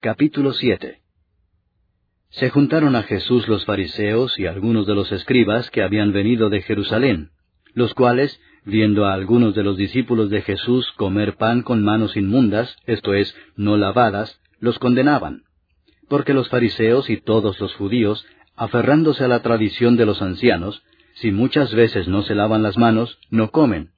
Capítulo 7. Se juntaron a Jesús los fariseos y algunos de los escribas que habían venido de Jerusalén, los cuales, viendo a algunos de los discípulos de Jesús comer pan con manos inmundas, esto es, no lavadas, los condenaban. Porque los fariseos y todos los judíos, aferrándose a la tradición de los ancianos, si muchas veces no se lavan las manos, no comen.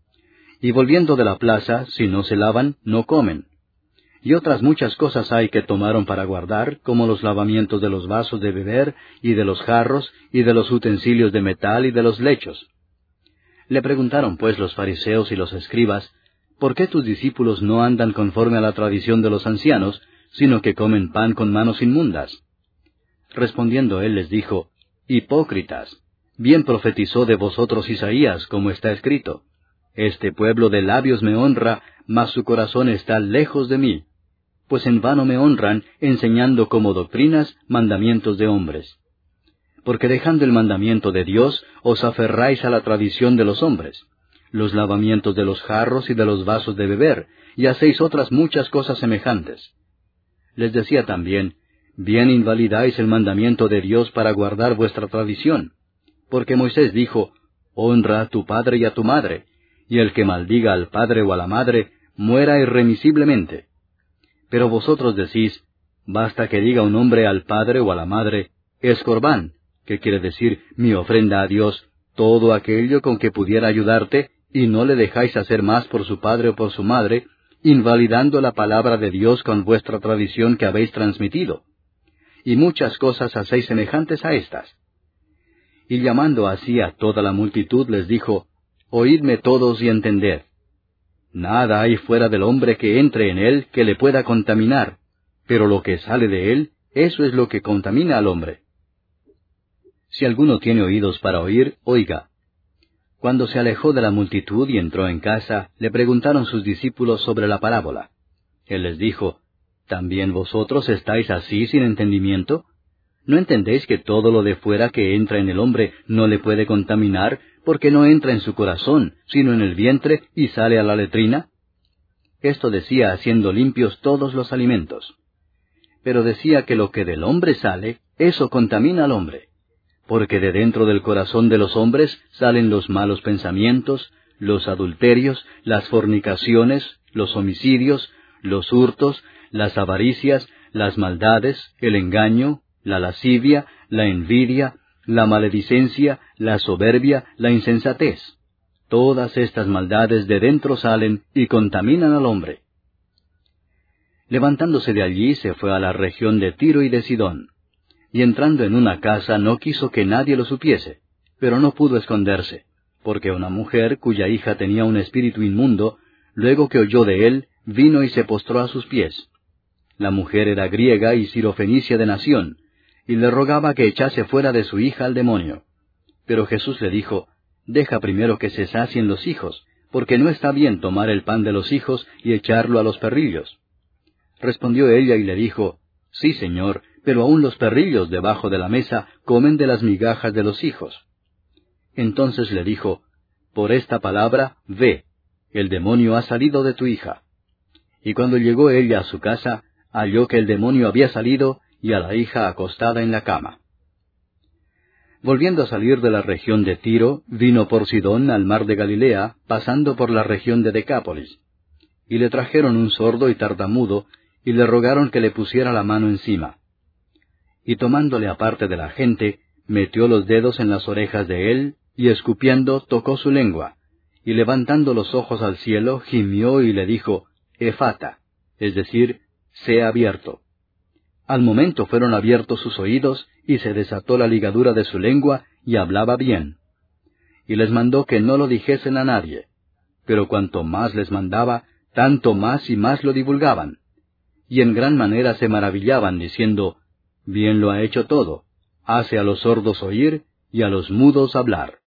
Y volviendo de la plaza, si no se lavan, no comen. Y otras muchas cosas hay que tomaron para guardar, como los lavamientos de los vasos de beber, y de los jarros, y de los utensilios de metal, y de los lechos. Le preguntaron pues los fariseos y los escribas, ¿por qué tus discípulos no andan conforme a la tradición de los ancianos, sino que comen pan con manos inmundas? Respondiendo él les dijo, Hipócritas, bien profetizó de vosotros Isaías, como está escrito, Este pueblo de labios me honra, mas su corazón está lejos de mí. Pues en vano me honran, enseñando como doctrinas mandamientos de hombres. Porque dejando el mandamiento de Dios, os aferráis a la tradición de los hombres, los lavamientos de los jarros y de los vasos de beber, y hacéis otras muchas cosas semejantes. Les decía también, bien invalidáis el mandamiento de Dios para guardar vuestra tradición. Porque Moisés dijo, honra a tu padre y a tu madre, y el que maldiga al padre o a la madre, muera irremisiblemente. Pero vosotros decís, basta que diga un hombre al padre o a la madre, es corbán, que quiere decir mi ofrenda a Dios, todo aquello con que pudiera ayudarte, y no le dejáis hacer más por su padre o por su madre, invalidando la palabra de Dios con vuestra tradición que habéis transmitido. Y muchas cosas hacéis semejantes a estas. Y llamando así a toda la multitud les dijo, oídme todos y entended. Nada hay fuera del hombre que entre en él que le pueda contaminar, pero lo que sale de él, eso es lo que contamina al hombre. Si alguno tiene oídos para oír, oiga. Cuando se alejó de la multitud y entró en casa, le preguntaron sus discípulos sobre la parábola. Él les dijo, ¿también vosotros estáis así sin entendimiento? ¿No entendéis que todo lo de fuera que entra en el hombre no le puede contaminar, porque no entra en su corazón, sino en el vientre, y sale a la letrina? Esto decía haciendo limpios todos los alimentos. Pero decía que lo que del hombre sale, eso contamina al hombre. Porque de dentro del corazón de los hombres salen los malos pensamientos, los adulterios, las fornicaciones, los homicidios, los hurtos, las avaricias, las maldades, el engaño, la lascivia, la envidia, la maledicencia, la soberbia, la insensatez. Todas estas maldades de dentro salen y contaminan al hombre. Levantándose de allí se fue a la región de Tiro y de Sidón. Y entrando en una casa no quiso que nadie lo supiese, pero no pudo esconderse, porque una mujer cuya hija tenía un espíritu inmundo, luego que oyó de él, vino y se postró a sus pies. La mujer era griega y sirofenicia de nación, y le rogaba que echase fuera de su hija al demonio. Pero Jesús le dijo, deja primero que se sacien los hijos, porque no está bien tomar el pan de los hijos y echarlo a los perrillos. Respondió ella y le dijo, sí, Señor, pero aun los perrillos debajo de la mesa comen de las migajas de los hijos. Entonces le dijo, por esta palabra, ve, el demonio ha salido de tu hija. Y cuando llegó ella a su casa, halló que el demonio había salido, y a la hija acostada en la cama. Volviendo a salir de la región de Tiro, vino por Sidón al mar de Galilea, pasando por la región de Decápolis. Y le trajeron un sordo y tartamudo, y le rogaron que le pusiera la mano encima. Y tomándole aparte de la gente, metió los dedos en las orejas de él, y escupiendo tocó su lengua, y levantando los ojos al cielo, gimió y le dijo, Efata, es decir, sea abierto. Al momento fueron abiertos sus oídos, y se desató la ligadura de su lengua, y hablaba bien. Y les mandó que no lo dijesen a nadie. Pero cuanto más les mandaba, tanto más y más lo divulgaban. Y en gran manera se maravillaban, diciendo, bien lo ha hecho todo, hace a los sordos oír, y a los mudos hablar.